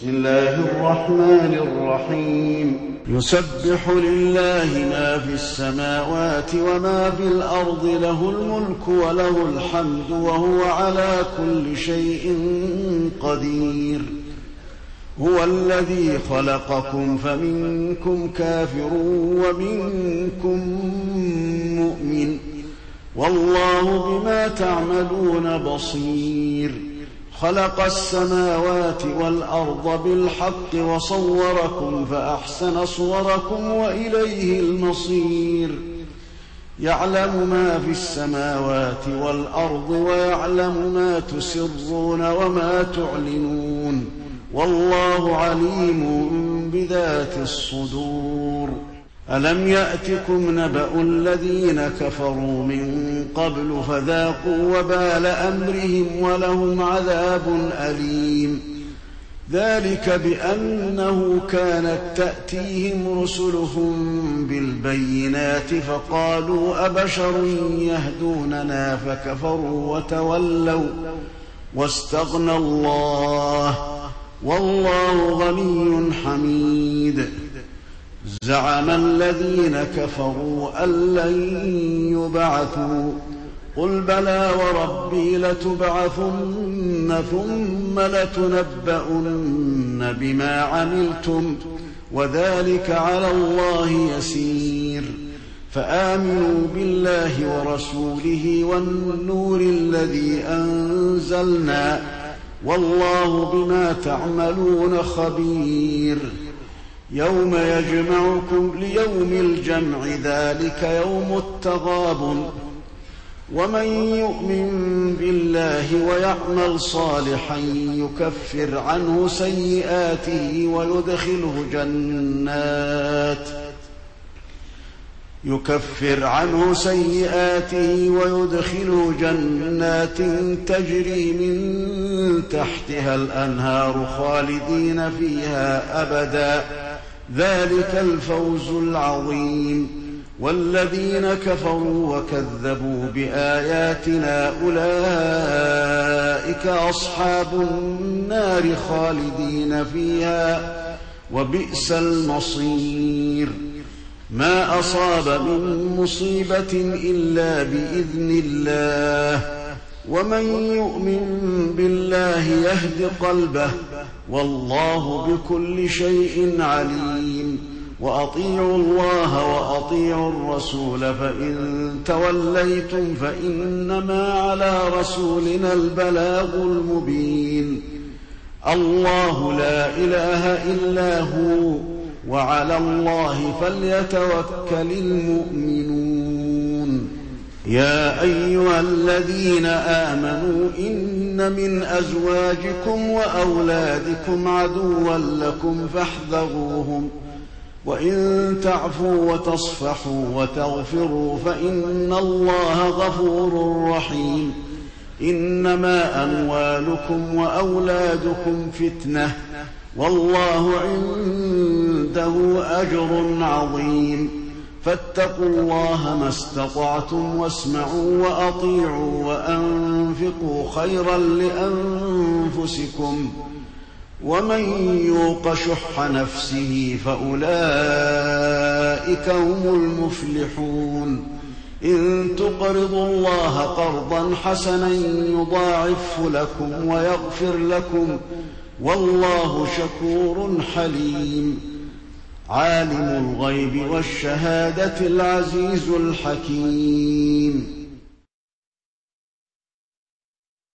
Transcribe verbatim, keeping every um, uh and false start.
بسم الله الرحمن الرحيم يسبح لله ما في السماوات وما في الأرض له الملك وله الحمد وهو على كل شيء قدير هو الذي خلقكم فمنكم كافر ومنكم مؤمن والله بما تعملون بصير خلق السماوات والأرض بالحق وصوركم فأحسن صوركم وإليه المصير يعلم ما في السماوات والأرض ويعلم ما تسرون وما تعلنون والله عليم بذات الصدور ألم يأتكم نبأ الذين كفروا من قبل فذاقوا وبال أمرهم ولهم عذاب أليم ذلك بأنه كانت تأتيهم رسلهم بالبينات فقالوا أبشر يهدوننا فكفروا وتولوا واستغنى الله والله غني حميد زعم الذين كفروا أن لن يبعثوا قل بلى وربي لتبعثن ثم لتنبؤن بما عملتم وذلك على الله يسير فآمنوا بالله ورسوله والنور الذي أنزلنا والله بما تعملون خبير يوم يجمعكم ليوم الجمع ذلك يوم التغابن ومن يؤمن بالله ويعمل صالحا يكفر عنه سيئاته ويدخله جنات يكفر عنه سيئاته ويدخله جنات تجري من تحتها الأنهار خالدين فيها أبدا ذلك الفوز العظيم والذين كفروا وكذبوا بآياتنا أولئك أصحاب النار خالدين فيها وبئس المصير ما أصاب من مصيبة إلا بإذن الله ومن يؤمن بالله يهد قلبه والله بكل شيء عليم وأطيعوا الله وأطيعوا الرسول فإن توليتم فإنما على رسولنا البلاغ المبين الله لا إله إلا هو وعلى الله فليتوكل المؤمنون يا أيها الذين آمنوا إن من أزواجكم وأولادكم عدوا لكم فاحذروهم وإن تعفوا وتصفحوا وتغفروا فإن الله غفور رحيم إنما أموالكم وأولادكم فتنة والله عنده أجر عظيم فاتقوا الله ما استطعتم واسمعوا وأطيعوا وأنفقوا خيرا لأنفسكم ومن يوق شح نفسه فأولئك هم المفلحون إن تقرضوا الله قرضا حسنا يضاعفه لكم ويغفر لكم والله شكور حليم عالم الغيب والشهادة العزيز الحكيم